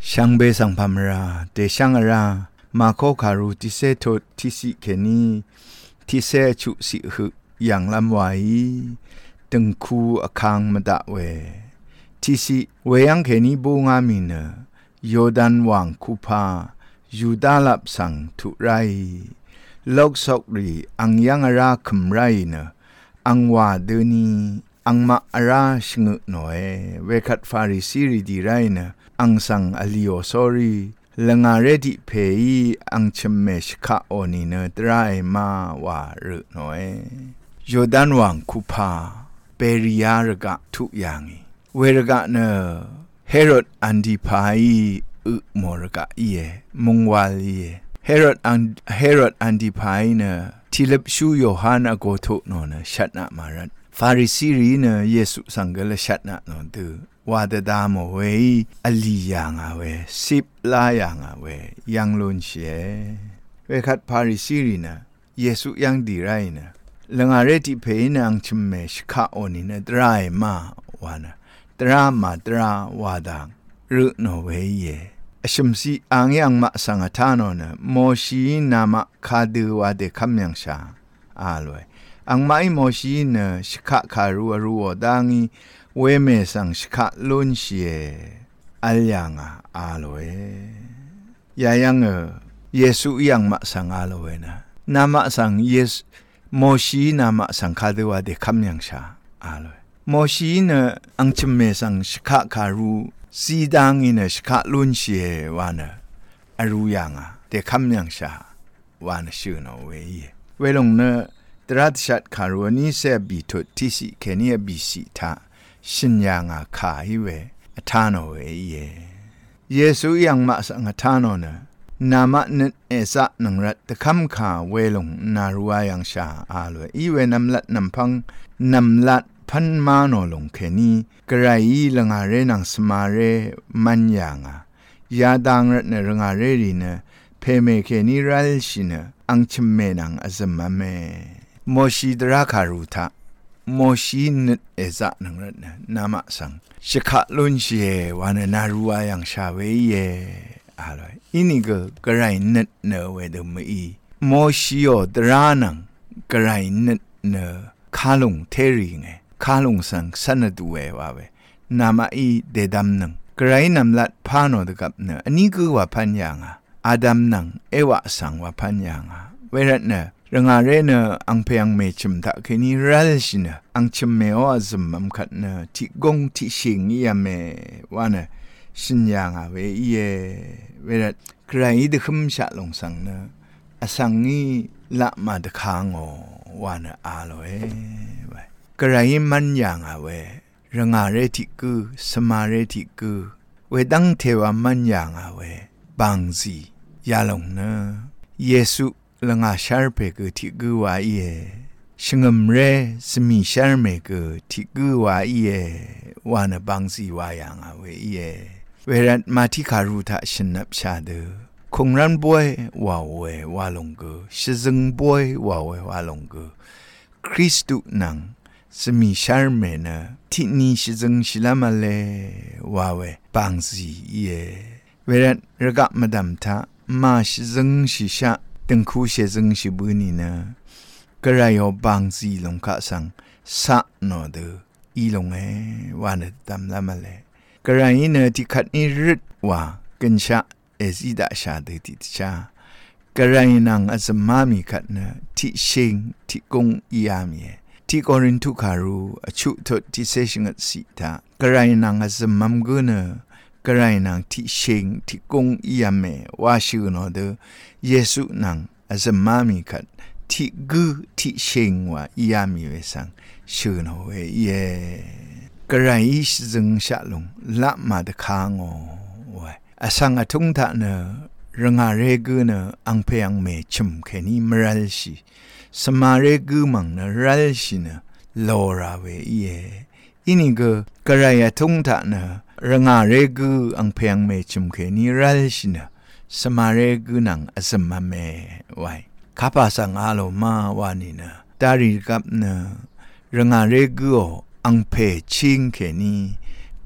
ช่างเบสังพามราเตช่างรามาโคคารุทิเซโททิสิเคนีทิเซชุสิหึอย่างลำไว้ตึงคูอคังมาดะเวทิสิเวยังเคนีบูงามินโยดันวังคูพายูดาลับสังทุไรโลกสกรีอังยังราคุมไรเนอังวาเดนีอังมาราชงุหน่อยเวคัดฟาริสีรีดีไรเนอังสังอลิโอซอรีลงาเรดิเพย์อังชมเมชคาโอนีเนตรายมาวารุหน่อยโยดันวังคูพาเปริยารกะทุกอย่างเวรกะเนเฮโรดอันดิพายอุมรกะเอมงวาลีเฮโรดอันดิพายเนทิลบชูโยฮานะโกโตโนเนชัดนะมารันฟาริสีรีเนเยซูสังเกลชัดนะโนตือวาดดามเวอลียังอาเวสิบลายังอาเวยังลุนเชเวคัดฟาริสีรีเนเยซูยังดีไรเนลงอาเรติเพนังชิมเมชคาโอนิเนตรายมาวานะตรามาตราวาดังรุโนเวเยอชมซีอังยังมาสังฆทานนโมชีนามะคาดูวาเดคัมยังชาอาลวยอังไม่โมชีเนชคาคารัวรัวดังเวเมสังชคาลุนเชอัลยังอาลวยยายังเยซูยังมาสังอาลวยนะนามะสังเยสโมชีนามะสังคาดูวาเดคัมยังชาอาลวยโมชีเนอังชมเมสังชคาคารูสีดังอินชคาลุนเชวานะอรูยังเดคัมยังชาวานะชื่อโนเวเยเวลงเนตรัสชัดคารูนี้เสบิทุทิสิเคเนียบิสิทาชินยังขาฮิเวทานโอเวเยเยซูยังมาสังทานโนนะนามะนเอซะนังรัตตะคัมขาเวลงนารัวยังชาอาลวยอีเวนำลัดนำพังนำลัดพันมาโนลงเคนีกระไรลงอาเรนังสมาเรมันยังยาดังรัตเนรงอาเรรีเนเพเมเคนีรัลชิเนอังชเมนังอซมเมโมชีดราคารุทะโมชีนเอซะนังรัตเนนามะสังชะขะลุนเชวานนารัวยังชาเวเยอาลอยอินิกกระไรนเนเวดมีโมชีโอดรานังกระไรนเนคาลงเทรีไงคาลงสังสันดูเอวาเวนามาอีเดดัมนังไกรนำลัดพานอดกับเนอันนี้คือว่าพันยังอาดัมนังเอวะสังว่าพันยังเวรเนรังอาเรเนอังเพียงเมชิมตะคืนนี้รัลชินอังชิมเมวะซมัมขัดเนที่กงที่ชิงยามเมว่าเนชินยังเวเยเวรไกรดึกขมชะลงสังเนอสังนี้ละมาดคางอว่าเนอาลอยกระไรมันอย่างเวรังอาเรติกูสมาเรติกูเวดังเทวามันอย่างเวบางซียาลงเนเยซูลังอาชาร์เปกูที่กูว่าเยชงมเรสมีชาร์เมกูที่กูว่าเยว่านะบางซีว่าอย่างเวเยเวรัตมาที่คารุทะชนับชาเดคงรันบวยว่าเวว่าลงกูชซึงบวยว่าเวว่าลงกูคริสตุนังสมีชาร์เมนะที่นี่ชิซึงชิลามาเลว่าเวบางซีเยเวรัตระกะมาดำทะมาชิซึงชิชะตึงคูเชซึงชิบุนีนะกระไรโอบางซีลงกะสังสะโนเดอีลงเอว่านะดำละมาเลกระไรเนที่ขัดนิริดว่ากันชะเอซิดาชาเดติชากระไรนังอัสมามีขัดนะที่เชงที่กงอียามเยที่กอรินทุคารูอชุทที่เซชงัดสิตากระไรนังอัสมัมกุเนกระไรนังที่เชงที่กงอียามเมว่าชื่อโนเดเยซูนังอัสมามีขัดที่กูที่เชงว่าอียามีเวสังชื่อโนเวเยกระไรซึงชะลงละมาดคางอวอสังอทุงทะเนรังอาเรกุเนอังเพยังเมชุมเคนีมรัลชีสมาเรกุมังเนรัลชินโลราเวเยอินิกกระไรทุงทะเนรังอาเรกุอังเพยังเมชุมเคนีรัลชินสมาเรกุนังอสมะเมไวข้าพสังอาโลมาวานินะดาริกับเนรังอาเรกุอังเพชิงเคนี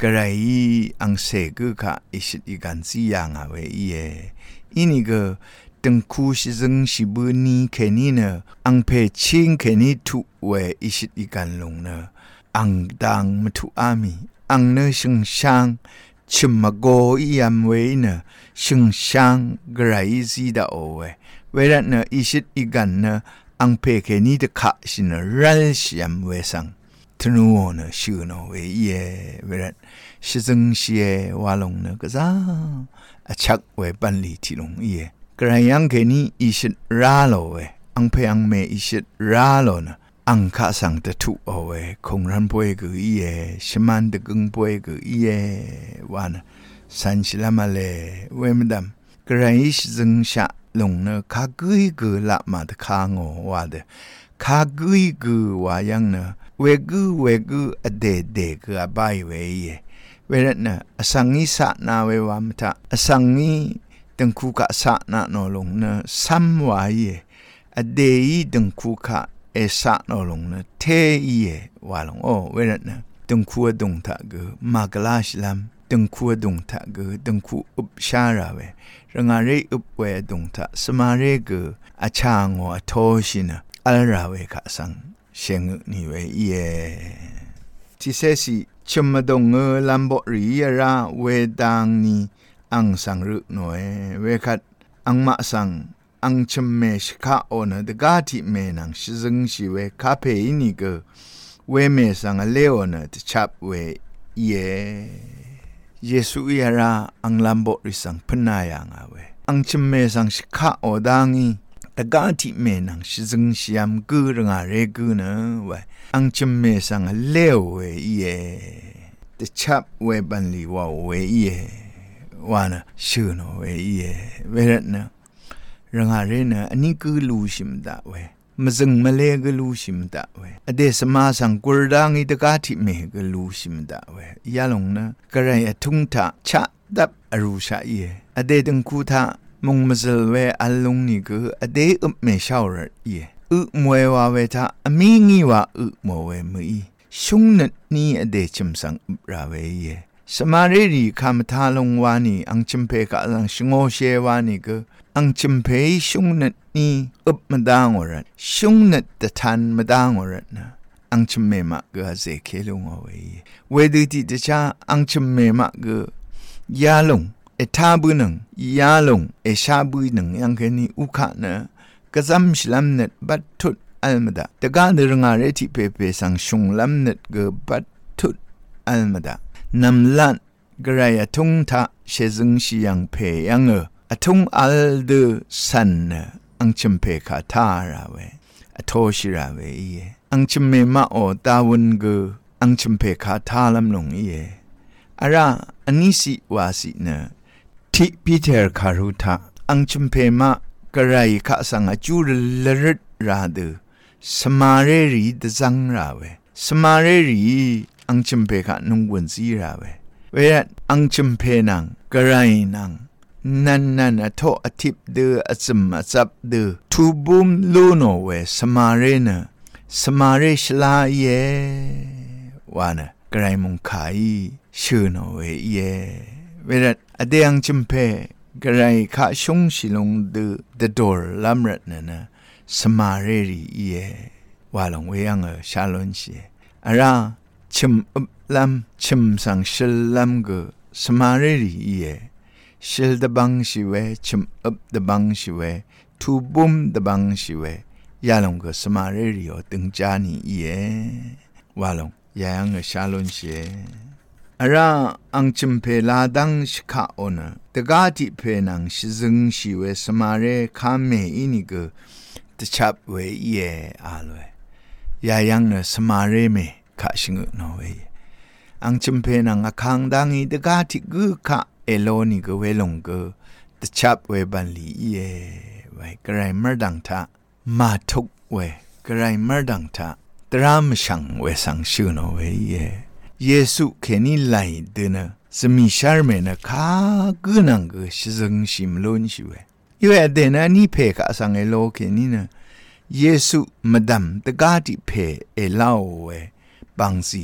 กระไรอังเสกุค่ะอิชิตอีกันสิยังอ่ะเว้ยอินี่ก็ตึงคูชิซึงชิบุนีแค่นี้เนอะอังเพชิงแค่นี้ทุเวอิชิตอีกันลงเนอะอังดังมาทุอามีอังเนอชิงช่างชิมมาโกอียามเวเนอะชิงช่างกระไรซีดาโอเวลาเนอะอิชิตอีกันเนอะอังเพแค่นี้จะขะชินรัลชิยามเวสังทนูเนอะชื่อเนอะเวเวลาชิซึงชีวาลงเนอะก็ซาอาชักเวปันลีที่ลงกระยังแค่นี้อิชิตราโลเวอังเพอังเมอิชิตราโลนะอังข้าสังตะทุเอาเวคงรันป่วยกุชมันตะกึงป่วยกุวานะสันชิลามาเลเวมดำกระยิชซึงชะลงเนข้ากุยกุละมาตะข้างอวาเดข้ากุยกุวายังเนเวกุอเดกุอบายเวเวลานะอสังนิสะนาเววามตะอสังนิตึงคูกะสะนะนอลงเนซัมวายอเดยตึงคูกะเอสะนอลงเนเทยวาลงโอเวลานะตึงคูดงทะกมากลาชลัมตึงคูดงทะกตึงคูอุปชาราเวรงาเรอุปเวดงทะสมาเรกอาชางอโทชินะอัลราเวกะสังเชงนี่เวทิเซสิชมดงลัมโบรีราเวดังนีอังสังรึหน่อยเวคัดอังมะสังอังชมเมชคาโอนะดกาติเมนังชิซึงชิเวคาเพอินิกเวเมสังเลโอนะตชับเวเยซูยาราอังลัมโบริสังพนายังอาเวอังชมเมสังชิคาโอดังอีดกาติเมนังชิซึงชิยามกุรงาเรกุนะเวอังชมเมสังเลโอเวตชับเวบันลีวาเววานะชื่อโนเวเวรนะรังหาเรนะอันนี้คือลูชิมดาเวมาซึงมาเลก็ลูชิมดาเวอเดสมาสังกุรดังอิตกาติเมก็ลูชิมดาเวยาลงนะกระไรทุงทะชะดับอรูชาอเดตึงคูทะมงมาซลเวอัลลงนี่ก็อเดอุบเมชาวรมวยวาเวทะอมีงีวามวเวมือชุงนัดนี้อเดชิมสังอุบราเวสมาเรรีคำทาลงวานีอังจิมเพกะลังชงโอเชวานีก็อังจิมเพชุงนัดนี้อุบมาดังอรันชุงนัดตะทันมาดังอรันนะอังจิมเมมะก็เซเคลงเอาไว้เวดูติตะชาอังจิมเมมะก็ยาลงทาบุนังยาลงชาบุนังยังแค่นี้อุคะนะกษัมชลัมเน็ตบัดทุดอัลมาดาแต่การเรื่องอะไรที่เปสังชงลัมเน็ตก็บัดทุดอัลมาดานำลันกระไรทุ่งทะเชซึงชียังเพยังทุ่งอัลเดสันอังจิมเพคาทาราเวโทชิราเวอังจิมเมมาโอตาวุนกอังจิมเพคาทาลำลงอาราอันนี้สิวาสินะที่ปีเตอร์คารุทะอังจิมเพมากระไรข้าสังจูรลริดราดสมาเรรีดจังราเวสมาเรรีอังจิมเพคะนุ่งวนซีราเวเวลาอังจิมเพนังกระไรนังนั่นโทอทิบเดออซึมอซับเดอทูบุมลูโนเวสมาเรนะสมาเรชลาเยวานะกระไรมุงขายชื่อโนเวเวลาอเดอังจิมเพกระไรข้าชงชิลงเดดอร์ลัมรัตนะสมาเรรีวาลงเวยังชาลอนชีอาราชิมอุบลัมชิมสังชิลลัมก็สมาเรรีชิลดบังชิเวชิมอุบดบังชิเวทูบุมดบังชิเวยาลงก็สมาเรรีอตึงจานีวาลงยังชาลอนชีอาราอังจิมเพลาดังชิคาโอนะตกาติเพนังชิซึงชิเวสมาเรคาเมอินิก็ตชับเวอาลวยยายังนะสมาเรเมข้าชิงโนเวอังจิมเพนังอคังดังอีตกาติกุข้าเอโลนิก็เวลงก็ตชับเวบันลีไว้กระไรมรดังทะมาทุกเวกระไรมรดังทะตรามชังเวสังชื่อโนเวเยซูแค่นี้ไล่เดินสมิชาร์เมนะข้ากุนังก็ชิซึงชิมลุนชิเวอยู่เดินนี่เพกะสังเอโลแค่นี้นะเยซูมาดำตกาติเพเอลาเวบางสีนัง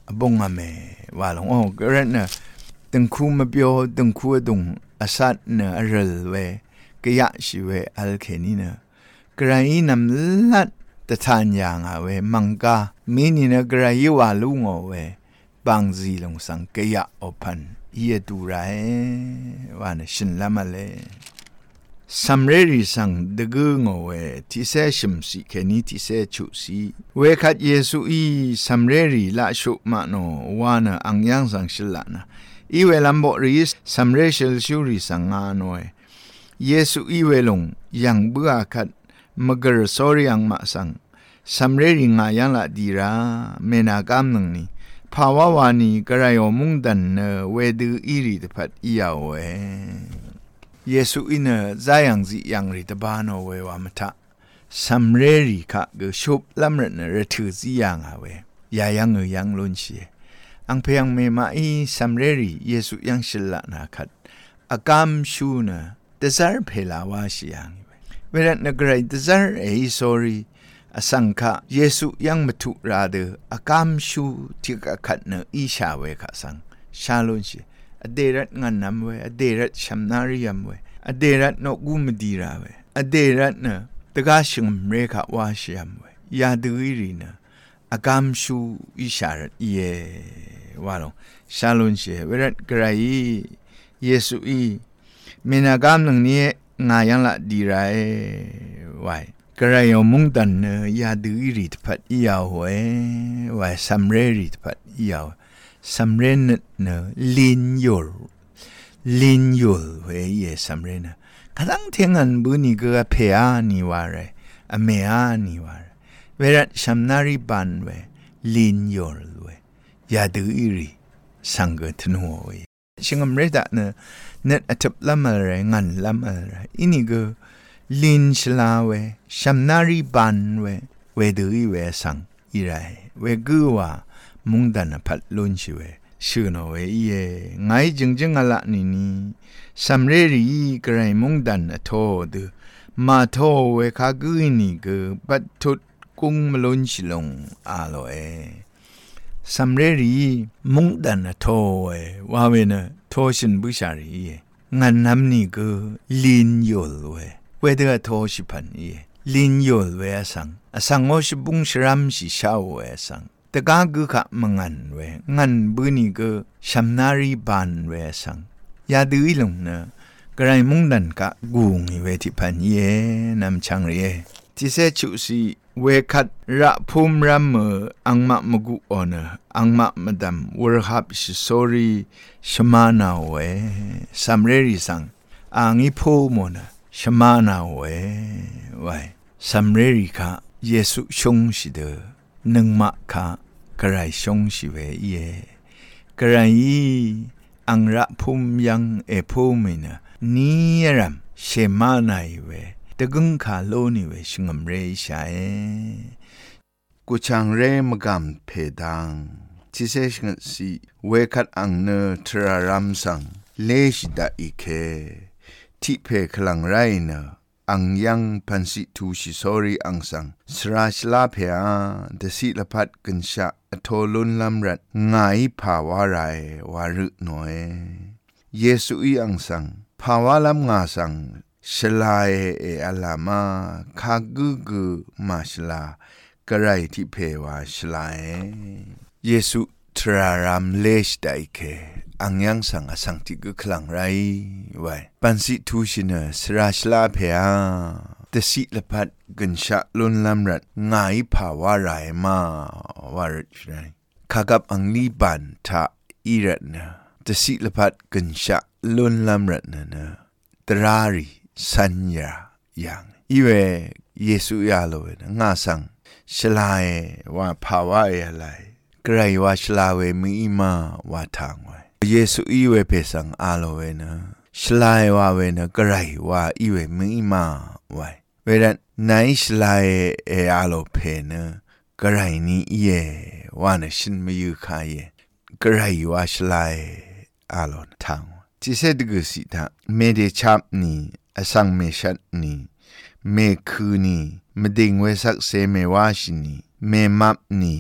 บงอเมว่าหลงก็เรนน่ะตึงคูมาเปียวตึงคูดุงอาสัตเนอเรลเวกะยะชิเวอัลเคนีเนกระอีนำลัดตะทานยางเวมังกามีนี่เนกระอีวาลุงเวบางซีลงสังกะยะอพันเยดูไรว่านะชินละมาเลสัมเรริสังดกงเวที่เสชิมสีแค่นี้ที่เสชุสีเวคัดเยซูอีสัมเรริละชุมาโนวานะอังยังสังชิลานะอีเวลัมโบรีสัมเรชิลชูริสังงานเวเยซูอีเวลงยังเบื่อคัดมกรสอริยังมาสังสัมเรริงายังละดีราเมนากามนึงนี้ภาวะวานีกระยมุงดันเนเวดูอีริตพัดอียาวเวเยซูอินใจยังจียังริตบานเววามทะสัมเรริคะกชุบลำรันเรถือจียังเวยายังยังลุนเชียอังเพียงเมมาอีสัมเรริเยซูยังชิลละนาคัดอากามชูเนเดซาร์เพลาวาชิยังเวลานกรายเดซาร์เอซอรีอสังฆะเยซูยังมาถูกราเดอากามชูที่กขัดเนอีชาเวคะสังชาลุนชีอเดรัตงานนำเวอเดรัตชัมนาริยมเวอเดรัตนกุมดีราเวอเดรัตเนตกาชิงเรขาวาชิยมเวยาดูอิริเนอากามชูอิชารัตเยวาลงชาลุนชีเวรัตกรายเยซูอีเมนากามนึงนี้งายังละดีไรไวกระยมุงดันยาดูอิริตพัดยาวเวสัมเรริตพัดยาวสัมเรนเนลินยูลเวเยสัมเรนกำลังเทียงกันบุญก็เพียนิวาร์อเมียนิวาร์เวรัตชัมนาริบันเวลินยูลเวยาดูอิริสังเกตนัวเวชิงอเมริกาเนอัตบลำอะไรงันลำอะไรอินี่ก็ลินชลาเวชัมนาริบันเวดูอิเวสังอิไรเวกูว่ามุงดันพัดลุนชิเวชื่อนเวเยไงจึงอะไรนี่สัมเรรีกระไรมุงดันโทดมาโทเวคากุยนี่ก็ปัดทุดกุ้งมลุนชิลงอาโลเอสัมเรรีมุงดันโทเวว่าเวนะโทชินบุชารีงานน้ำนี่ก็ลินโยลเวเดอโทชิพันลินโยลเวสังโอชบุงชรามชิชาวเวสังแต่กากุขะมังงันเวงันบุนีก็ชัมนารีบานเวสังยาดูอิลงเนกระไรมุงดันกะกูงเวทิพันเยนำชังเรที่เสชุสีเวคัดระพุมรำอังมะมกุออนอังมะมดำวรหับชิโซรีชมานาเวสัมเรริสังอังอิโพโมนะชมานาเวไว้สัมเรริคะเยซูชงชิเดนึงมะคะกระไรชงชิเวเยกระไรอังระพุมยังโพมินะนี่รำเชมานาเวตะกุงขาโลนิเวชงมเรชากุชังเรมกำเพดังที่เสชงสีเวคัดอังเนทรารัมสังเลชดาอิเคที่เพคลังไรเนอังยังพันสิทูชิโซรีอังสังสราชลาเพอเดสิลพัดกันชะโทลุนลำรัดไงภาวะไรวารุหน่อยเยซูอีอังสังภาวะลำงาสังชลายอัลามาคากุมาชลากระไรที่เพวาชลายเยซูทรารามเลชไดเคอังยังสังสังติกุคลังไรไว้ปันสิทูชินสราชลาเพอตสิลพัดกันชะลุนลำรัดไงภาวะไรมาวารุชไรขกับอังลีบันทะอีรัตนะตสิลพัดกันชะลุนลำรัดนะตรารีสัญญาอย่างอีเวเยซูยาโลนะงาสังชลายว่าภาวะอะไรไกรว่าชลาเวมีมาว่าทางไว้เยซูอีเวเพสังอาโลเวนะชลายว่าเวนะไกรว่าอีเวมีมาไว้เวดันไหนชลายอาโลเพนะไกรนี้เยว่านะฉันไม่อยู่ขายไกรว่าชลายอาโลทางที่เสดกุสิตาเมเดชับนี่อสังเมชัดนี่เมคืนี่มดิงเวสักเซเมวาชินี่เมมับนี่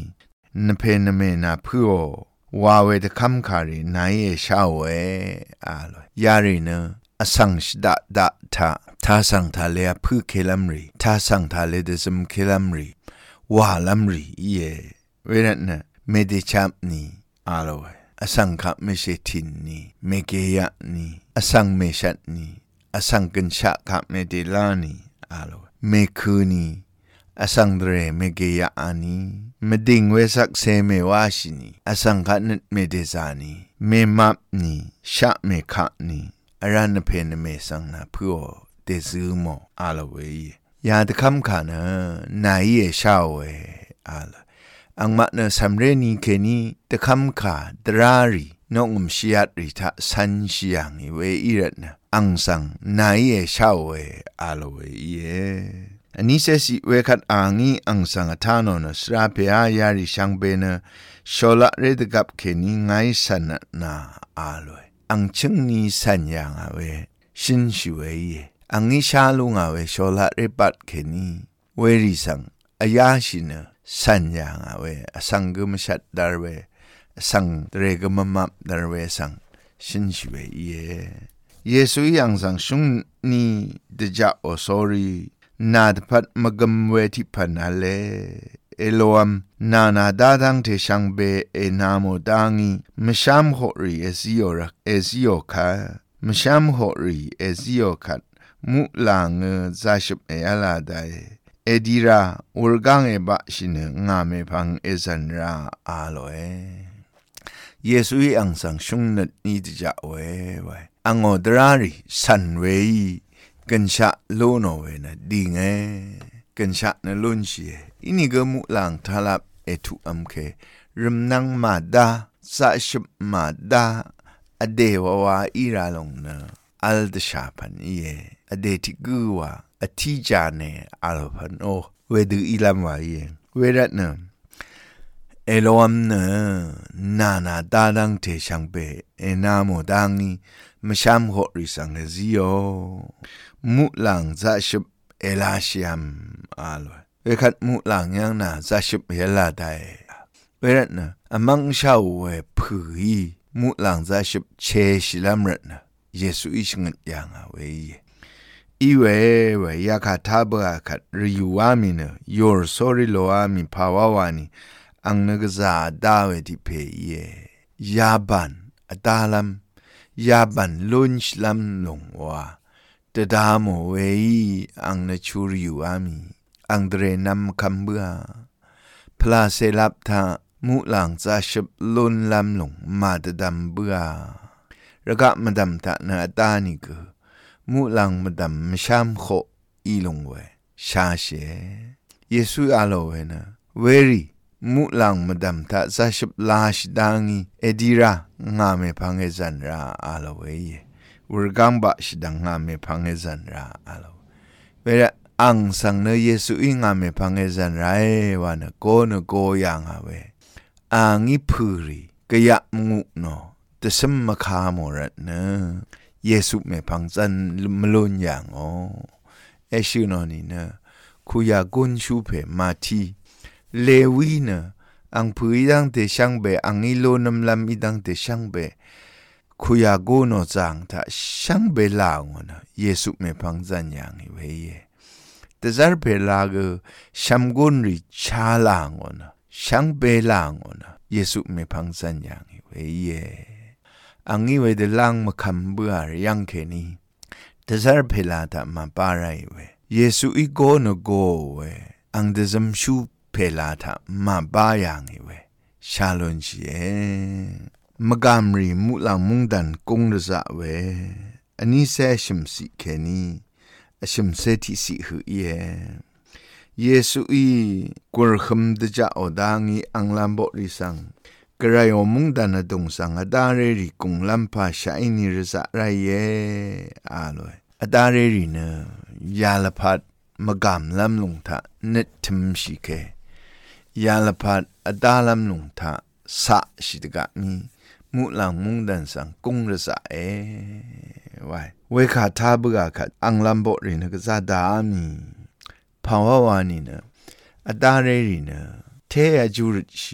นเพนเมนาเพื่อวาเวตคำคารีนายชาวเวลอยยารีเนอสังชดาดาท่าสังทาเลพื้เคลัมรีท่าสังทาเลเดซมเคลัมรีวาลัมรีเยเวรัตนะเมเดชัมนีลอยอสังขะเมเชตินนีเมเกยะนีอสังเมชัตนีอสังกัญชะขะเมเดลานีลอยเมคูนีอสังเดรเมเกยะอานีมดิงเวสักเซเมวาชินีอสังขะนเมเดซานีเมมับนีชะเมขะนีอรันเพนเมสังนาเพื่อเดซูโมลอยยาตะคำขานะนายชาวเวอังมะเนสัมเรนีเคนีตะคำขาดรารีนงมชียัดริทะสันชียังเวอีรัตนะอังสังนายชาวเวลอยอันนี้เสสิเวคัดอางีอังสังทานอนสราเปียยาริชังเบนะชอละเรดกับเคนีไงสันนาลอยอังชึงนี้สัญญาเวชินชิเวอังนี้ชาลุงเวชอละเรปัดเคนีเวริสังอายาชินสัญญาเวสังกุมชัดดาร์เวสังเรกมมับดาร์เวสังชินชิเวเยซูยังสังชุงนี้เดจาโอซอรีนาดพัดมกมเวทิพันอาเลเอโลอัมนาดาดังเทชังเบเอนามโดังีมชามโหรีเอซิโอรักเอซิโอคามชามโหรีเอซิโอคัดมุลางซาชิบเอลาไดเอดีราอุรกังเอบะชินงาเมพังเอซันราลอยเยซูอังสังชุงนัดนี้จะเวอังอดรารีสันเวกันชะโลโนเวนะดีไงกันชะนะลุนชีอินี่ก็มุลังทลับเอทุอัมเคริมนังมาดาซาชิบมาดาอเดวาวาอีราลงนะอัลดชาพันอเดติกูวาอธิจาเนอัลพันโอเวดูอีลัมวาเวรัตนะเอโลอัมนะนาดาดังเทชังเปเอนาโมดังนีมชามโหริสังเฮซิโอมุลังซาชิบเอลาชิอัมลอยเวคัดมุลังยังนาซาชิบเฮลาไดเวรัตนะอมังชาวเวผือมุลังซาชิบเชชิลัมรัตนะเยซูอิชงัดยังเวีเวยาคาทาบะคัดริยูวามิเนยอร์ซอริโลอามิภาวาวานีอังนกซาดาเวติเพยาบันอตาลัมยาบันลุนชลัมลงวาตดาโมเวอังนชูริยูอามีอังเดรนัมคัมเบือพลาเซลับทามุหลังซาชิบลุนลัมลงมาตดัมเบือระกะมดัมทะนาตานิกมุหลังมดัมมชามโคอีลงเวชาเชเยซูอาโลเวนะเวรีมุหลังมดัมทะซาชิบลาชดังีเอดีรางาเมพังเอซันราอาโลเววรกังบะชดังงาเมพังเอซันราอาโลเวระอังสังเนเยซูอิงาเมพังเอซันไรวานะโกนโกยังเวอังอิพูรีกะยะมุโนตะสมมะคาโมรัตนะเยซูเมพังซันมลุนยังเอชิโนนีนะคุยากุนชูเพมาทีเลวีนะอังพูอีดังเตชังเบอังอิโลนัมลัมอีดังเตชังเบคุยาโกโนจังทะชังเบลางนะเยซูเมพังซันยังเวแต่ซาร์เบลากชัมกุนริชาลางนะชังเบลางนะเยซูเมพังซันยังเวอังนี้เวเดลังมาคำเบื่อยังแค่นี้แต่ซาร์เบลาตามาปาไรเวเยซูอีโกโนโกเวอังเดซัมชูเพลาตามาบ้ายังเวชาลอนชีมกามรีมุลังมุงดันกงระซะเวอันนี้เซชิมสิแค่นี้ชิมเซติสิหือเยซูอีกุรคมดจะอดางีอังลัมบริสังกระไรมุงดันดงสังอดาเรริกงลัมพาชาอินิระซะไรลอยอดาเรริเนยาลพัดมกามลัมลงทะนิทมชิเคยาลพัดอดาลัมลงทะสะชิดกะมีมุลังมุงดันสังกงระซะไว้เวขาทาบกะขัดอังลัมบรินกซาดามีภาวะวานีนะอดาเรริเนเทอจูริชี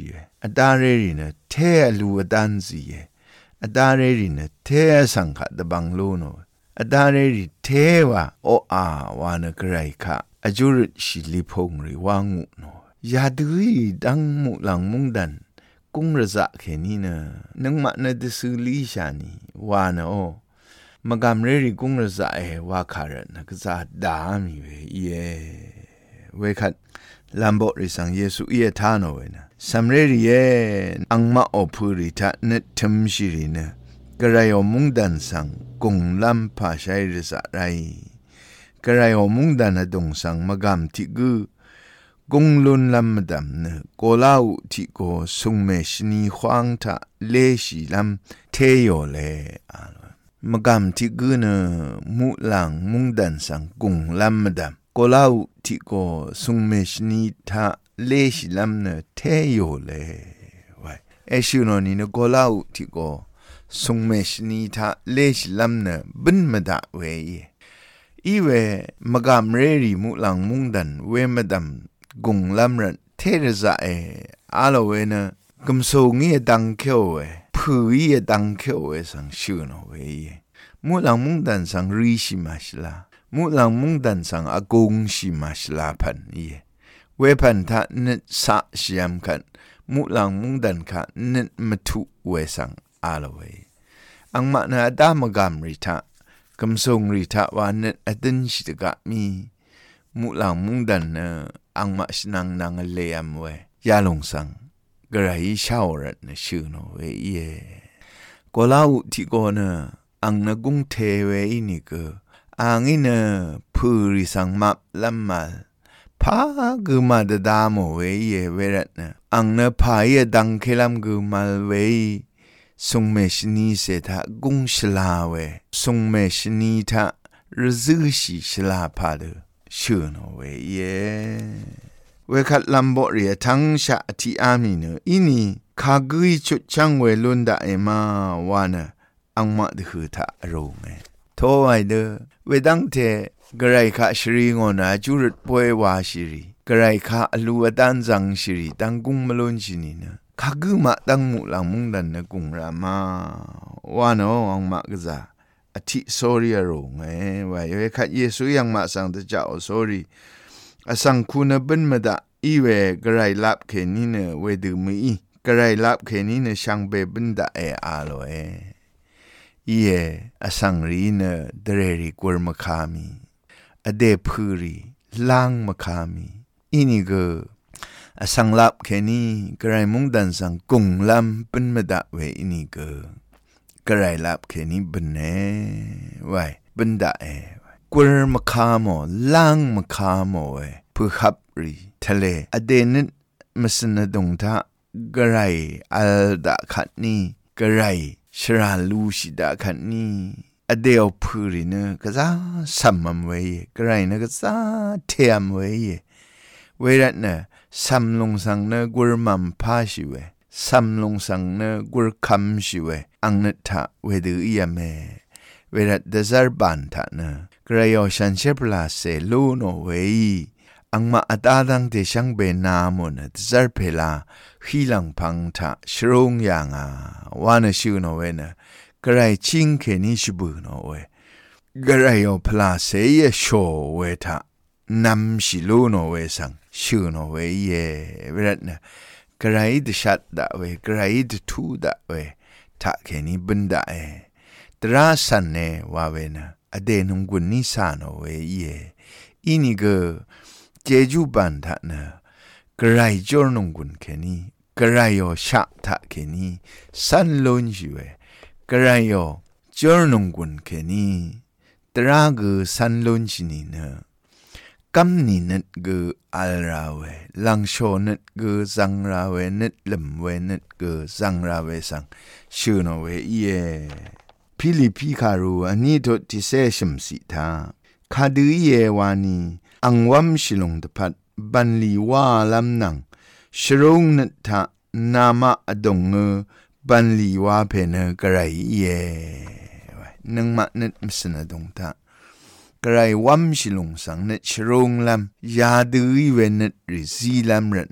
อดาเรรินะเทลูอดันซีเยอดาเรรินะเทสังขะตะบังโลโนอดาเรริเทวะโออาวานะกะไรคะอจุรชิลิพงริวางูโนยาดุยดังมุหลังมุงดันกุงระจะแค่นี้นะนังมะนะดิสุลีชานีวานะโอมะกามเรริกุงระจะเอวาคาระนะกะซาดามีเวเยเวคัดลัมโบริสังเยซูเอทาโนเวนะสัมเรริเยอังมะโอพูริทะเนทัมชิรินะกะไรโอมุงดันสังกุงลัมพาชัยริสะไรกะไรโอมุงดันอดงสังมะกามติกุกุงลุนลัมมะดัมนะโกลาวติโกซุงเมชนีขวางทะเลชิลัมเทโยเลมะกามติกุนะมุหลังมุงดันสังกุงลัมมะดัมโกลาวติโกซุงเมชนีทะเลชิลัมนะเทโยเลไว้เอชูโนนีนะโกลาวติโกซุงเมชนีทะเลชิลัมนะบินมะดะเวอีเวมะกามเรริมุหลังมุงดันเวมะดัมกุงลัมรันเทระจะเออาลเวนะกำโซงี้ดังเขียวเวผือดังเขียวเวสังชื่อโนเวมุหลังมุงดันสังรีชิมาชลามุหลังมุงดันสังอากงชิมาชลาพันเวพันทะนึสะชิยามคันมุหลังมุงดันคะนึมทุเวสังอาลเวอังมะนะดามะกามริทะกำทรงริทะวานึอดินชิตกะมีมุหลังมุงดันนะอังมะชนังนางเลยมเวยาลงสังกระไรชาวรัตนะชื่อโนเวเยก็เล่าที่ก่อนนะอังนะกุงเทเวอินิกอังอินะพูริสังมับลัมมาพากุมาดดามเวเยเวรัตนะอังนะพายดังเคลัมกุมาเวซุงเมชนีเสทะกุงชลาเวซุงเมชนีทะรซึชิชลาพาเดชื่อโนเวเยเวคัดลัมโบเรียทั้งชะที่อามีเนอินีคากุยชุดช่างเวลุนดาเอมาวานะอังมาดคือทะโรงเอโทไวเดเวดังเทกระไรคะชรีงอนาจุรดป่วยวาชิริกระไรคะอลูอดันจังชิริตังกุงมลุนชินีนะคากุมาตังมุหลังมุงดันนะกุงรามาวานะอังมากษาอธิโซรีโรงเว่าเวคัดเยซูยังมาสังตะเจ้าโซรีอสังคุณบินมาดะอีเวกระไรลับแค่นี้เนเวดูมีกระไรลับแค่นี้เนช่างเบบินดะอาโลอีอสังรีเนเดเรริกวรมคามีอเดพูรีลังมคามีอีนี่ก็อสังลับแค่นี้กระไรมุงดันสังกุงลำบินมาดะเวอีนี่ก็กระไรลับแค่นี้บินเนไว้บินดะกวรมคาโมลังมคาโมผู้ขับรีทะเลอเดนมสนดงทะกระไรอัลดะขัดนี้กระไรชราลูชิดะขัดนี้อเดลพูรีเนก็จะสัมมัมเวยกระไรเนก็จะเทียมเวยเวรัตเนสัมลงสังเนกวรมัมพาชิเวสัมลงสังเนกวรคัมชิเวอังนัทะเวดือยามเวรัตเดซาร์บันทะเนกระยอชันเชปลาเซลูโนเวอังมาอัตาดังเตชังเบนามนเดซาร์เพลาฮิลังพังทะชรงยังวานชิวโนเวนะกระไรชิงเคนิชบุโนเวกระไรยอพลาเซยโชเวทะนำชิลูโนเวสังชิวโนเวเยเวรัตนะกระไรดชัดดะเวกระไรดทูดะเวทะเคนิบินดะตราสันเนวาเวนะอเดนุงกุนิสานโวเยอินิเกเจจูบันทะนะกระไรจอร์นุงกุนเคนีกระไรโยชะทะเคนีสันลนจิเวกระไรโยจอร์นุงกุนเคนีตราเกสันลนจินีนะกัมนินัดเกอัลราเวลังโชนัดเกซังราเวนัดลมเวนัดเกซังราเวสังชื่อโนเวเยพิลิพิคารูอันนี้ทศที่เสชมสิทาคาดือเยวานีอังวัมชิลงตพัดบันลีวาลำนังชรงนัทะนามาอดงบันลีวาเพเนกระไรเยนังมานัดมสนดงทะกระไรวัมชิลงสังนัดชรงลำยาดือเวนัดริซีลำรัตนะบั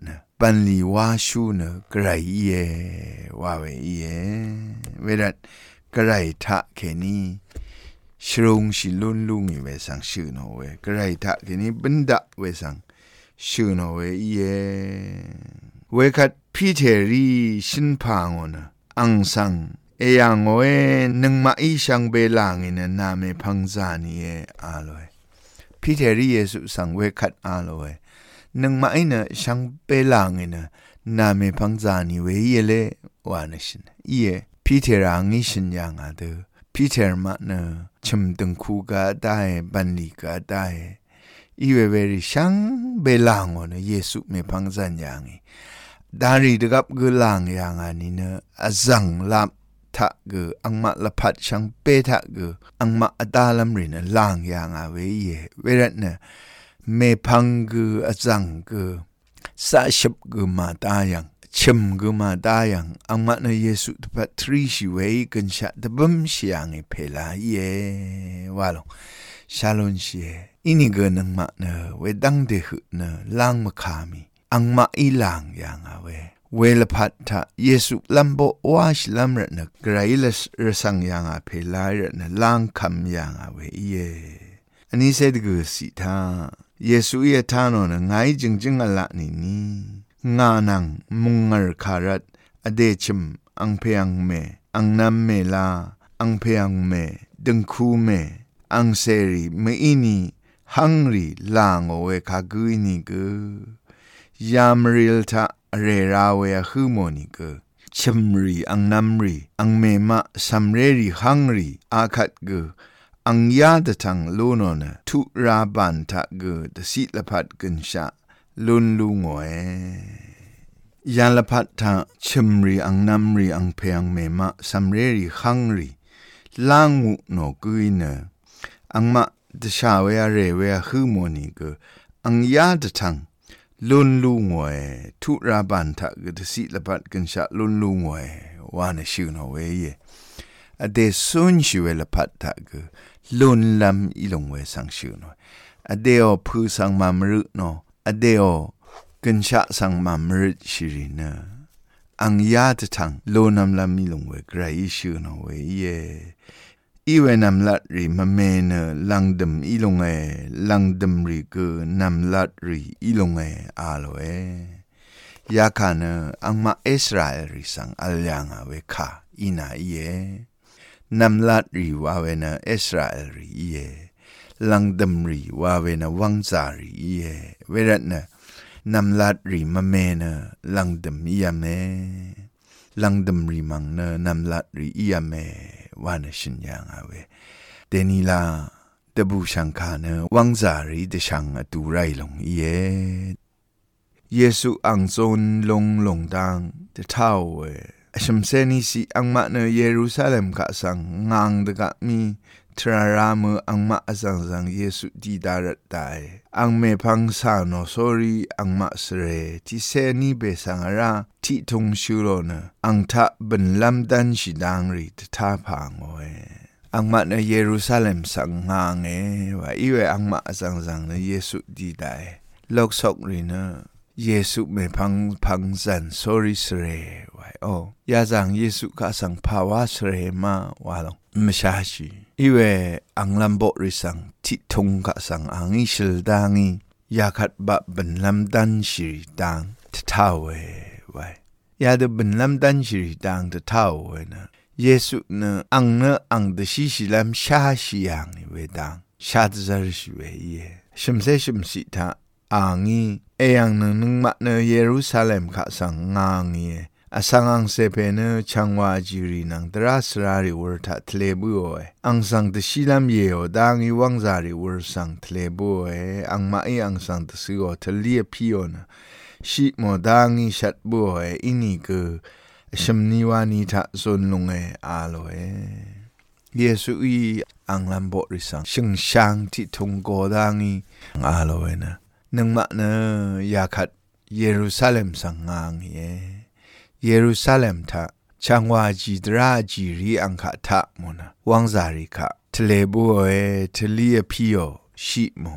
ปันลีวาชูเนกระไรเยว่าเวเยเวรัดกระไรทะแค่นี้ชรุงชิลุนลุงเวสังชื่อโนเวกระไรทะแค่นี้บันดาเวสังชื่อโนเวเยเวคัดพิเทรีชินพางอนะอังสังเอยังเวนึงมาอีชังเบลางอินะนาเมพังซานีเออาลอยพิเทรีเยสุสังเวคัดอาลอยนึงมาอีนะชังเบลางอินะนาเมพังซานีเวเยเลวานชินเยพิเทรางิชินยังอาเดพิเทรมานะชิมตึงคูกาได้บันลีกาได้อีเวเวริชังเบลางอนะเยซูเมพังซานยังดารีดกับกุลางยังอันนี้นะอจังลับทักกุอังมาลพัดช่างเปทักกุอังมาอดาลัมรินะลางยังอาเวเยเวรัตนะเมพังกุอจังกุสะชบกุมาตายังชิมกุมาตายังอังมานะเยซูตปัตทรีชิเวกันชะตบัมชิยังเพลาเยวาลงชาลอนเชอินิกนังมานะเวดังเดหุนะลางมะคามีอังมาอีหลังยังเอาเวลพัทธะเยซูลัมโบวาชลัมรนะไกรลสรสังยังอาเพลายรนะลางคำยังเอาเยอันนี้เสดกุสิทาเยซูเยทานอนไงจึงอละนี่งานังมุงงร์คารัตอเดชิมอังเพยังเมอังนัมเมลาอังเพยังเมดึงคูเมอังเซรีเมอินีฮังรีลางโอเวคากุอินิกุยามริลทะเรราเวฮือโมนิกชิมรีอังนัมรีอังเมมะซัมเรรีฮังรีอาคัดกอังยาดทังลูนอนทุราบันทะกตสิลพัดกันชะลุนลุงวยยาลพัดทะชิมรีอังนัมรีอังเพยังเมมะซัมเรรีฮังรีลางมุโนกุยเนอังมะดชาเวเรเวฮือโมนิกอังยาดทังลุนลุงวยทุราบันทะกตสิลพัดกันชะลุนลุงวยวานชื่อโนเวเยอเดซุนชิเวลพัดทะกลุนลำอีลงเวสังชื่อโนอเดโอพูสังมามรุโนอเดโอกันชะสังมามรุชิรินะอังยาตทังโลนำลำอีลงเวไกรชื่อโนเวเยอีเวนำลัดรีมาเมนลังดมอีลงลังดมรีกนำลัดรีอีลงอาโลยาคานอังมาอิสราเอลรีสังอัลยังเวคาอินาเยนำลัดรีวาเวนะอิสราเอลรีเยลังดมรีวาเวนะวังซารีเยเวรัตนะนำลัดรีมาเมนลังดมยาเมลังดมรีมังนำลัดรียาเมวานชินยังอาเวเดนีลาตบูชังคานวังซารีเดชังอตูไรลงเยซูอังซนลงดังเดท้าวเวชัมเซนิสีอังมาเยรูซาเล็มกะสังงางดกะมีทรารามอังมาสังเยซูดีดารัตไดอังเมพังสานอสอรีอังมาสเรที่เซนีเบสังราที่ทงชูโรนอังทะบันลำดันชิดังรีตท่าพางโออังมาเยรูซาเล็มสังงางว่าอีเวอังมาสังเยซูดีไดโลกศกรีเยซูเมพังสันสอรีสเรว่ายาจังเยซูกะสังภาวะสเรมาว่าลงมชาชีอีเวอังลัมโบริสังทิทงกะสังอังอิชลดังยาขัดบะบันลำดันชิริดังทท้าวไว้ยาดบันลำดันชิริดังทท้าวนะเยซูอังเดชิลัมชาชิยังเวดังชาดซาริชเวเยชิมสิทาอังยังนึงมาเยรูซาเล็มกะสังงางอาสังอังเซเพเนชังวาจิรีนังตราสราริวรทัทเลบุโออังสังตชิลัมเยโอดังวังซาริวรสังทเลบุโออังมาอังสังตสิโอทะเลียพิโอนะชิโมดังชัดบุโออินิกชมนิวานิทะซนลงอาโลเยซูอังลัมโบริสังชิงชังที่ทงโกดังอาโลนะนึงมาอยากขัดเยรูซาเล็มสังงางเยรูซาเล็มทะช่างว่าจีดราจีรีอังคาทะมนะวังซาริคะทะเลบัวทะเลียพิโอชิโม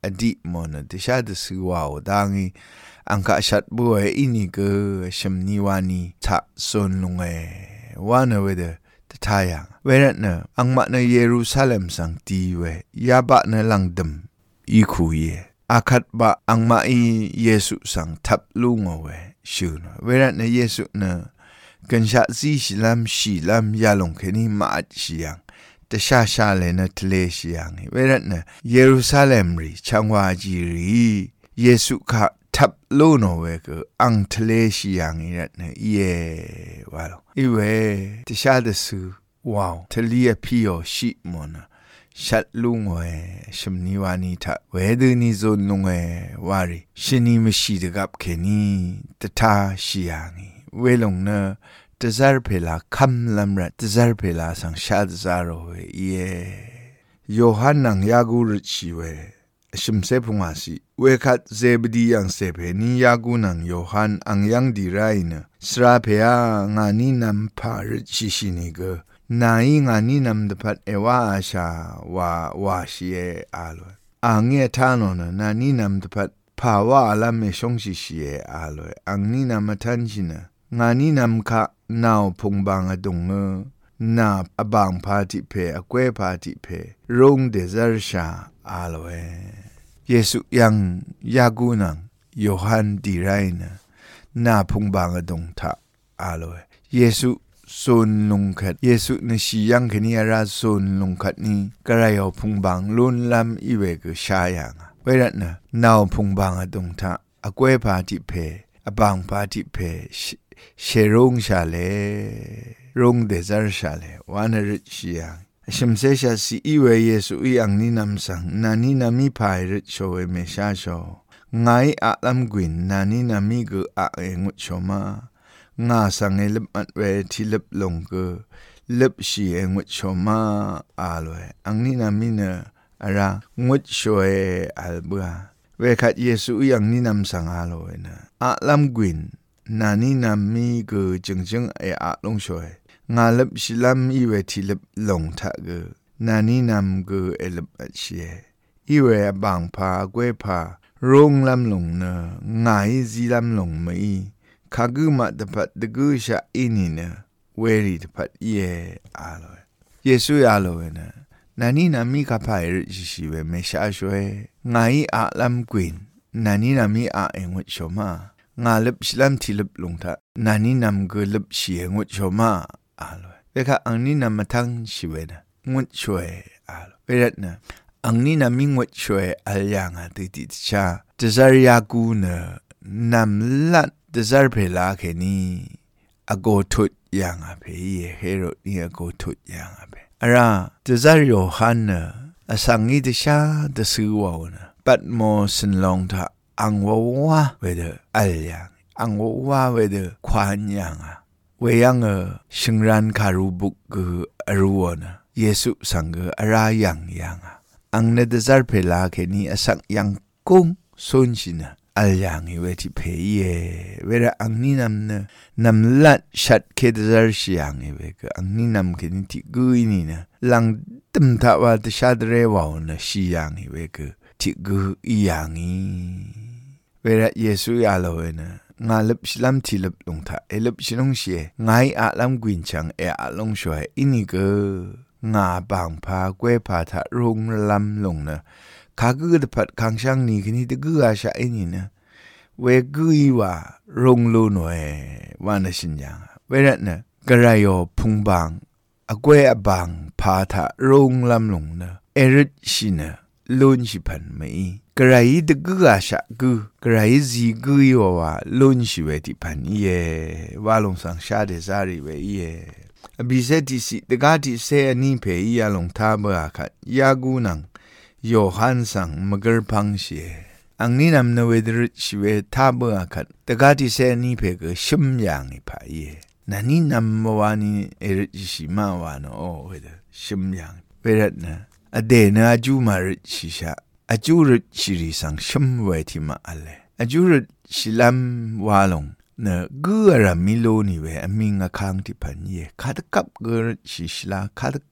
อดีมอนเดชาดสือว่าวดังอังกะชัดบัวอินี่ก็ชมนิวานีทะสนลงวานเวเดตทายังเวรเนอังมาในเยรูซาเล็มสังตีเวยาบะในลังดมอีคุยอาคัดบะอังมาอีเยซูสังทับลุงเวชูนเวรเนเยซูเนกันชะซีชิลัมชีลัมยาลงเคนีมาอัดชียังแต่ชาเลนทะเลชียังเวรเนเยรูซาเล็มรีชังวาจีรีเยซูค่ะทับลูโนเวก็อังทะเลชียังอีรัตเนเยวาลอีเวแต่ชาดสือว้าวทะเลพิโอชิมอนชัดลุงเวชมนิวานีทะเวดนิโซนลงวารีชินีมชีดกับเคนีตทาชียังเวลงเนตซาร์เพลาคัมลัมรัตตซาร์เพลาสังชาดซาโรเวโยฮันนังยากูริชีเวชิมเซพุงาสิเวคัดเซบดียังเซเพนียากูนังโยฮันอังยังดีไรเนสราเพางานีนัมพาริชิชินิเกนายงานีนัมดพัดเอวาอาชาวาชีเออาลวยอังเงทานอนนานีนัมดพัดภาวะอาลามเมชงชิชีเออาลวยอังนีนัมทันชินะงานีนัมคะนาวพงบางอดงนาอบางพาติเพอกวยพาติเพรงเดซาร์ชาอาลวยเยซูยังยากูนังโยฮันดีไรนะนาพงบางอดงทะอาลวยเยซูโซนลงขัดเยซูนชียังคณีราโซนลงขัดนี้กระไรเอาพงบางล้นลำอีเวกชายังเวรัตนะนาวพงบางอดงทะอกวยพาติเพอบางพาติเพเชรงชาเลรงเดซาร์ชาเลวานริชียังชิมเซชาสีอีเวเยซูอีอังนีนำสังนานีนามีพายริโชเวเมชาโชไงอาลัมกวินนานีนามีกุอาเองุชมางาสังเอลบอัดเวที่ลบลงกุลบชีเองุชมาอาลวยอังนีนามีเนอรางุชเวอัลบัวเวคัดเยซูอีอังนีนำสังอาลวยนะอาลัมกวินนานีนามีกุจึงเออาลงช่วยงาลับชิลัมอีเวที่ลับลงทะกนานีนำกุเอลบอัดเชียอีเวบางพากวยพารงลำลงเนงายซีลำลงไม่ขากมาตพัดตะกุชะอินีเนเวรีตพัดเยอาลอยเยซูอาลอยนะนานีนามีข้าพายริชิเวเมชาช่วยงายอาลำกวินนานีนามีอาเองวชมางาลับชิลัมที่ลับลงทะนานีนำกุลับเชียงวชมาอาลอยเวคะอังนี้นำมาทั้งชีเวนะงวช่วยอาลอยเวรัตนะอังนี้นามิงวช่วยอัลยังติติชาเจซาริยากูเนนำลัดเจซาร์เพลาเคนีอโกทุดยังอเพยเฮโรนี่อโกทุดยังอเพอะระเจซาริโยฮันเนอสังกิติชาเดสือวาวนะปัดโมสินลงทะอังวาวาเวเดอัลยังอังวาวาเวเดควานยังเวยังชิงรันคารุบุกอรัวนะเยซูสังอรายังอังเนเดซาร์เพลาเคนีอสังยังกุ้งสุนชินะอัลยังเวทิเพยเวระอังนี้นำลัดชัดเคเดซาร์ชียังเวกอังนี้นำเคนีที่กุยนี่นะลังตึมทว่าตชาดเรวาวนะชียังเวกที่กุยยังเวระเยซูยาโลเวนะงาลับชิลัมที่ลับลงทะเอลับชิลงเชียงายอาลัมกวินชังอาลงช่วยอินี่ก็งาบางพากวยพาทะรงลำลงนะขากึดพัดคังช่างนี่คือนี่ตะกืออาชาอินี่นะเวกุยว่ารงลูหน่วยวานชินยังเวรัตนะกระไรโอพุงบางอกวยอบางพาทะรงลำลงนะเอริชินะลุนชิพันไม่กระไรตะกืออาชากระไรซีกุยว่าลุนชิเวติพันเยวาลงสังชาเดซาริเวบิเซติสิตะกาติเซนี่เพยยาลงทาเบอาคัดยากูนังโยฮันสังมกรพังเชียอังนี้นำนเวดริชเวทาเบอาคัดตะกาติเซนี่เพกชิมยังอีพายนันนี่นำมวานีเอริชิมาวานโอเวดชิมยังเวรัตนะอเดนะอจูมาริชิชาอจูริชิริสังชิมเวทิมาอัลเลอจูริชิลัมวาลงเนกูอารามิโลนี่เวอมิงอาคังที่พันเยคาดกับเกอร์ชิชลาคาด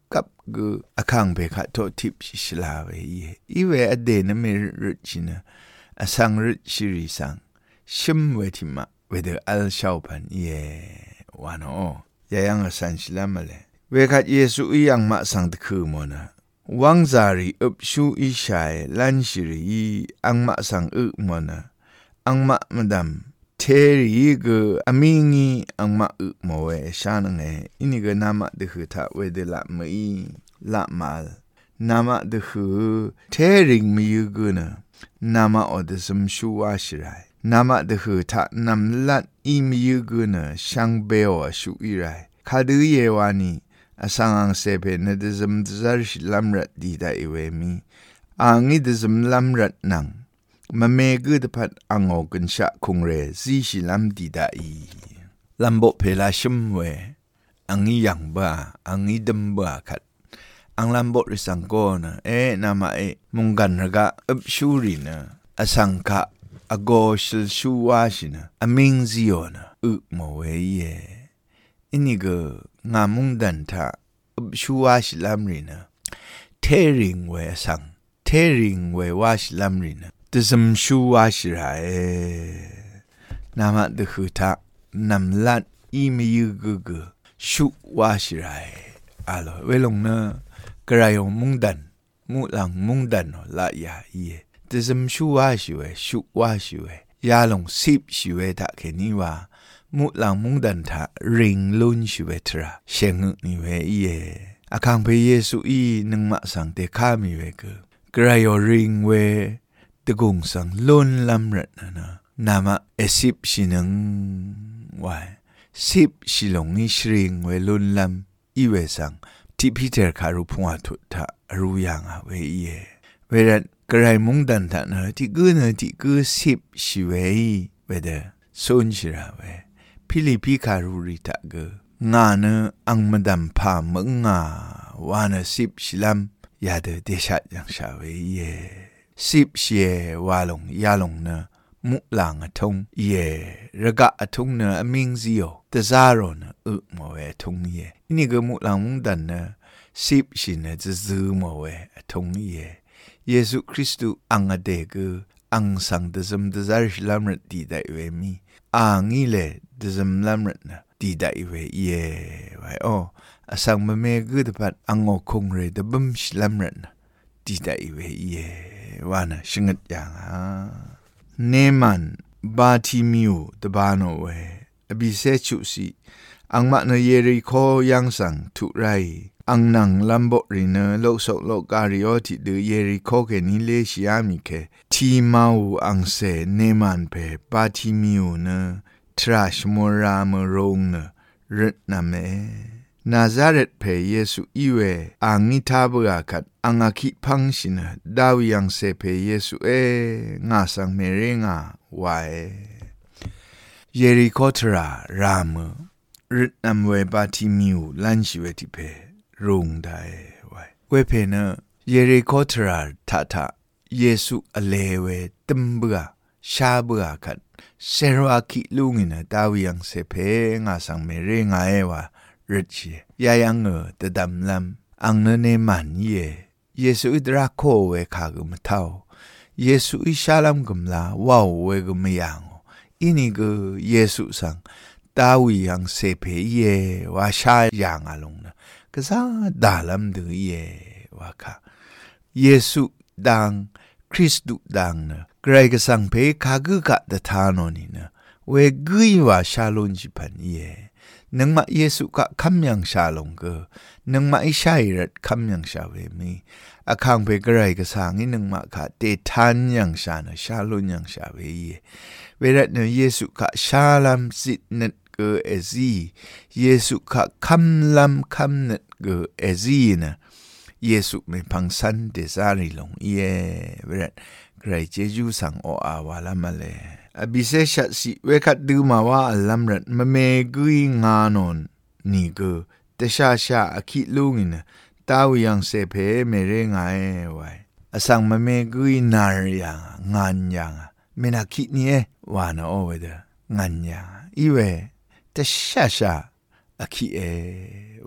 กับกูอคังเบคาโตทิปชิลาเวอีเวอเดนเมริชินะอสังริชิริสังชิมเวทิมาเวเดอัลชาวพันวานอยายังสันชิลามะเลเวคัดเยซูยังมาสังตะคือมนะวังซารีอุบชูอิชัยลันชิรีอังมาสังอึมนะอังมามดามเทรีกอามิงีอังมาอึโมเวชานังอินิกนามาดคือทาเวเดละมีละมาลนามาดคือเทริงมียุกนะนามาอดสมชูวาชิไรนามาดคือทานำลัดอีมียุกนะช่างเบวชูอีไรคาดูเยวานีอสังอังเซเปนเดซมดซาริชลัมรัดดีได้เวมีอังอีเดซมลัมรัดนังมาเมกุดพัดอังโอกันชะคงเรซีชิลัมดีได้ลัมโบเพลาชิมเวอังอียังบ้าอังอีดัมบ้าขัดอังลัมโบริสังโกนะนามามุงกันรกะอับชูรีนะอสังกะอโกชิลชูวาชินะอมิงซิโอนะโมเวอินิกงามุงดันทาอับชูวาชิลัมรีนะเทริงเวสังเทริงเววาชิลัมรีนะตสมชูวาชิไรนามาดคือทานำลัดอีมียุกชูวาชิไรเวลงนะกระยงมุงดันมุลังมุงดันละยาตสมชูวาชิเวชูวาชิเวยาลงสิบชิเวทะเคนิวามุลังมุงดันทาริงลุนชิเวทราเชงนิเวอาคังเพเยซูนึงมาสังเตคามิเวกระยริงเวตะกงสังลุนลำรัดนะนามาสิบชินังวายสิบชิลงนิชริงเวลุนลำอีเวสังที่พิเตอร์คารุพงาทุทะรู้ยังเวเวรัดกระไรมุงดันทะนะที่กูนะที่กูสิบชิเวเวเดสุนชิราเวพิลิพิคารุริตะกงานะอังมดัมพามงาวานะสิบชิลัมยาเดเดชัดยังชาเวสิบเชวาลงยาลงนะมุลังทงระกะทงนะอมิงซิโอตะซาโรนะโมเวทงนี่ก็มุลังมุงดันนะสิบชินะจะซื้อโมเวทงเยซูคริสต์อังอเดกอังสังตะซมตะซาริชลัมรดีได้เวมีอังอีเลตะซมลัมรนะดีได้เวไว้อสังมะเมกุดพัดอังโอคงเรตะบัมชลัมรนะดีได้เววานะชิงดยังเนมันบาทิมิวตบานโอเวอบิเซชุสีอังมะเนเยริโคยังสังทุไรอังนังลัมโบริเนโลกโซโลการิโอติเดเยริโคเกนิเลชิอามิเคทีมาอูอังเซเนมันเพบาทิมิวเนทราชมรามรงเนรัตนาเมนาซาเรตเพเยซูอีเวอังนิทาบกาคัดอังอาคิพังชินะดาวิยังเซเพเยซูงาสังเมเรงาวายเยริโคทรารามรัตนามเวบาทิมิวลันชิเวติเพรุงได้วายเวเพเนเยริโคทราทาทาเยซูอเลเวตัมเบอชาเบอคัดเซรวาคิลุงินะดาวิยังเซเพงาสังเมเรงาวาริชียายังตะดำลำอังเนมันเยซูอิดราโคเวคากมเท่าเยซูอิชาลัมกมลาว้าวเวกมยังอินิกเยซูสังดาวิยังเซเพวาชายังอลงนะก็ซาดาลัมดืวาค่ะเยซูดังคริสต์ดังนะใครก็สังเพคากกะตะทานอนี่นะเวกุยวาชาลุนจิพันนังมาเยซูกะคำยังชาลงนังมาอิชัยรัดคำยังชาเวมีอาคังเปกระไรก็สังอินังมาค่ะเตทันยังชานะชาลุนยังชาเวเวรัดเนเยซูกะชาลัมสิทนัดเอซีเยซูกะคำลัมคำนัดเอซีนะเยซูไม่พังสันเดซาริลงเวรัดใครเจจูสังโออาวาลามาเลอบิเซชัดสิเวคัดดูมาว่าอัลลัมรัดมะเมกุยงานอนนี่ก็ตชาชาอคิลุงินะตาวิยังเซเพเมเรงไว้อสังมะเมกุยนารยังงานยังเมนักคิดนี่วานะโอเวเดงานยังอีเวตชาชาอคิไว้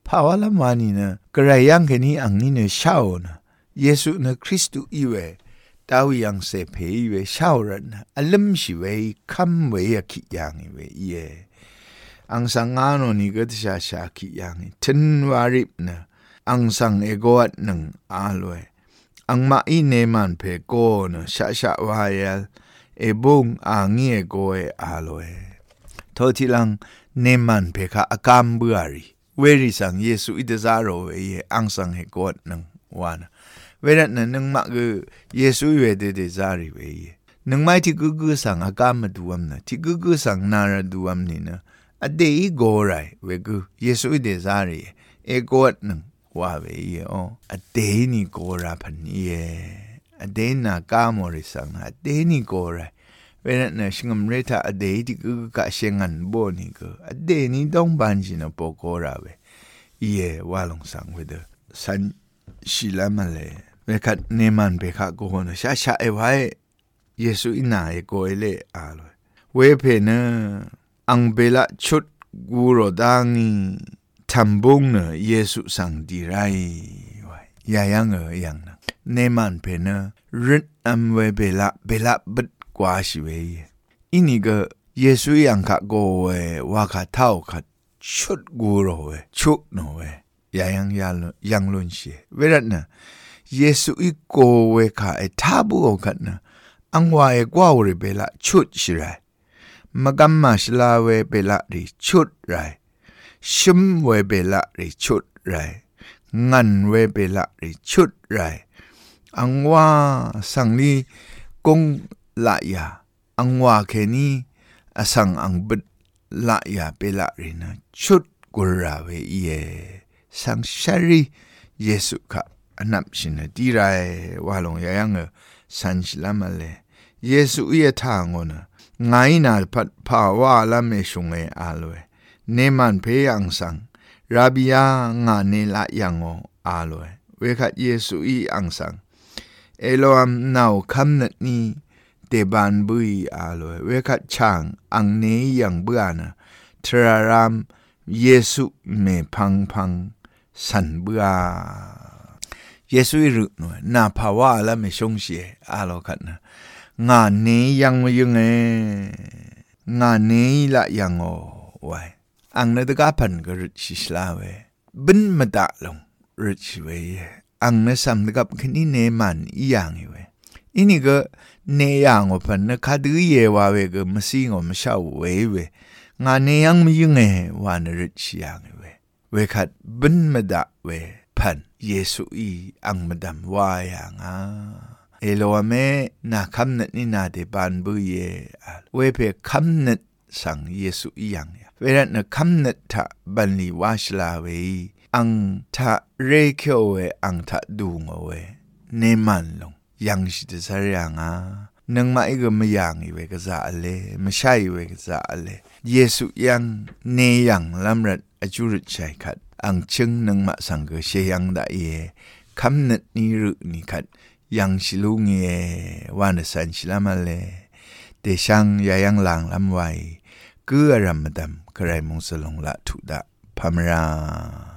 ภาวะละมานี่นะกระไรยังแค่นี้อังนี่เนี่ยเช่านะเยซูนะคริสต์อีเวดาวิยังเสเพอีเวเช่ารันนะอลัมชิเวคำเวยคิยังอีเวเยอังสังงานนี่ก็จะชาคิยังทันวาริบนะอังสังเอโกอัดหนึ่งอาลวยอังมาอีเนมันเพโกนะชาวายลเอบุงอังเอโกเออาลวยทอทีลังเนมันเพคะอากามเบือรีเวริสังเยซูอิเดซาโรเออังสังเฮโกอัดหนึ่งวานะเวรัตนั้นนึงมาคือเยซูเวเดซาริเวนึงไม่ที่กูสังอากามมาดูอัมนะที่กูสังนาราดูอัมนี่นะอเดอีโกไรเวกูเยซูอิเดซาริเอโกอัดหนึ่งว่าเวยอ๋ออเดนี่โกราพันเยอเดนากามอริสังอเดนี่โกไรเวรัตนั้นชิงมเรธาอเดที่กูกะเชงันโบนี่ก็อเดนี่ต้องบันจินะโปโกราเวเยว่าลงสังเวเดสันชิลามาเลเวคัดเนมันเบคะโกนะชาเอไว้เยซูอินาเอโกเอเลอาลอยเวเพนะอังเบละชุดกูโรดังทำบุงเนเยซูสังดีไรไว้ยายังยังนะเนมันเพนะริดอัมเวเบละบัดกว่าชิเวอินี่ก็เยซูยังคะโกเววาคะเท่าคะชุดกูโรเวชุกโนเวยายังลุนเชเวรัตนะเยซูอีโกเวคะเอทาบุโอคันนะอังวาเอกว่าริเบละชุดชิไรมกัมมาชลาเวเบละริชุดไรชิมเวเบละริชุดไรงันเวเบละริชุดไรอังวาสังลีกงละยาอังวาเคนีอสังอังบิดละยาเบละรินะชุดกุราเวเยสังชารีเยซูค่ะอันนับชินดีไรว่าลงยังสันชิลามาเลเยซูเอทางอนะไงนาพัดภาวะละเมชงเออาลวยเนมันเพยังสังราบิยางาเนละยังออาลวยเวคัดเยซูอีอังสังเอโลอัมนาวคำนัดนี้เตบานบุยอาลวยเวคัดช่างอังเนยังเบือนะทรารามเยซูเมพังสันเบือเยซูรุหน่วยนาภาวะละเมชงเชอาลคัดนะงานนี้ยังไม่ยังงานนี้ละยังโอ้ไว้อังนัดกาพันก็ริชิสลาเวบินมาตะลงริชเวอังนัดสัมกับคณิเนมันอีอย่างเวอินี่ก็เนยังอพันนะคาดือเยวาเวก็มาซิงอมาชาวเวงานนี้ยังไม่ยังวานริชยังเวคัดบินมาตะเวพันเยซูอีอังมาดำวายังเอโลเมนาคำนัดนี่นาเดบานบุยเวเพคำนัดสังเยซูอียังเวลานะคำนัดทะบันลีวาชลาเวอังทะเรเคียวเวอังทะดูงเวเนมันลงยังชิดสารยังนังมาอีกไม่ยังอีเวกษาเลไม่ใช่เวกษาเลเยซูยังเนยังลำรัดอจุรชัยขัดอังชึงนังมาสังเกเชยังได้คำนัดนี้รึนี่ขัดยังชิลุงเยวันสันชิลามาเลเตชังยายังหลังลำไว้เกื้อรำมดำใครมงสลงละทุดะพามรา